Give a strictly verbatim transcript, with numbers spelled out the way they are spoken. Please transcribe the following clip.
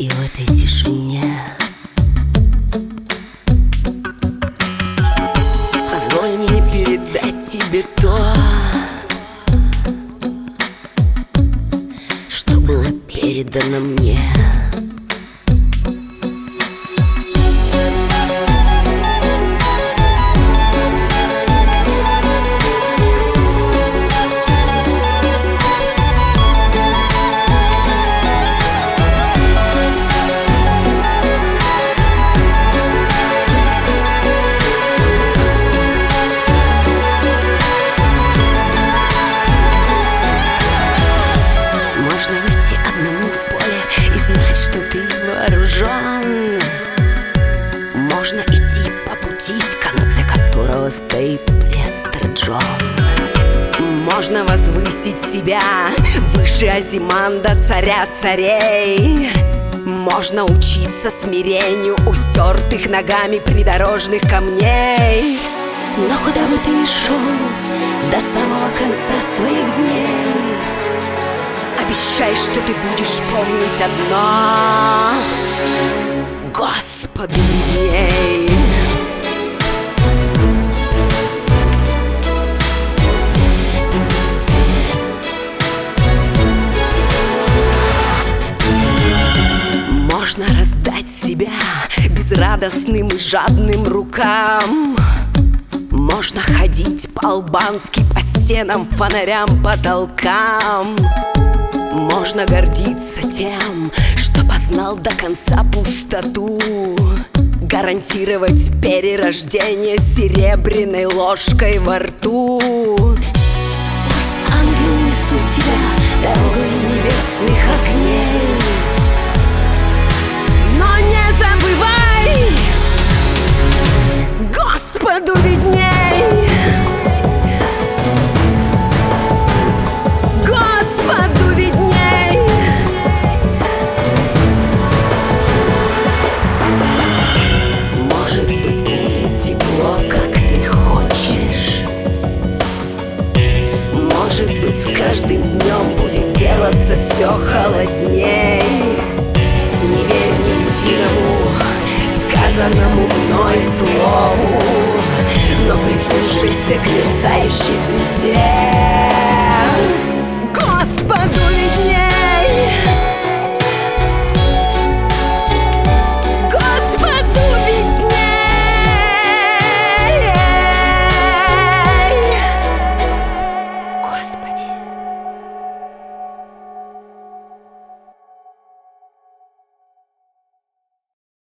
И в этой тишине позволь мне передать тебе то, что было передано мне. Можно выйти одному в поле и знать, что ты вооружен. Можно идти по пути, в конце которого стоит Престер Джон. Можно возвысить себя выше Азиманда, царя царей. Можно учиться смирению у стертых ногами придорожных камней. Но куда бы ты ни шел, до самого конца своих дней, обещай, что ты будешь помнить одно: Господу видней. Можно раздать себя безрадостным и жадным рукам. Можно ходить по-албански по стенам, фонарям, потолкам. Можно гордиться тем, что познал до конца пустоту, гарантировать перерождение серебряной ложкой во рту. Пусть ангелы несут тебя дорогой небесных огней, но не забывай, Господу видней. Может быть, с каждым днем будет делаться все холодней. Не верь ни единому сказанному мной слову, но прислушайся к мерцающей звезде.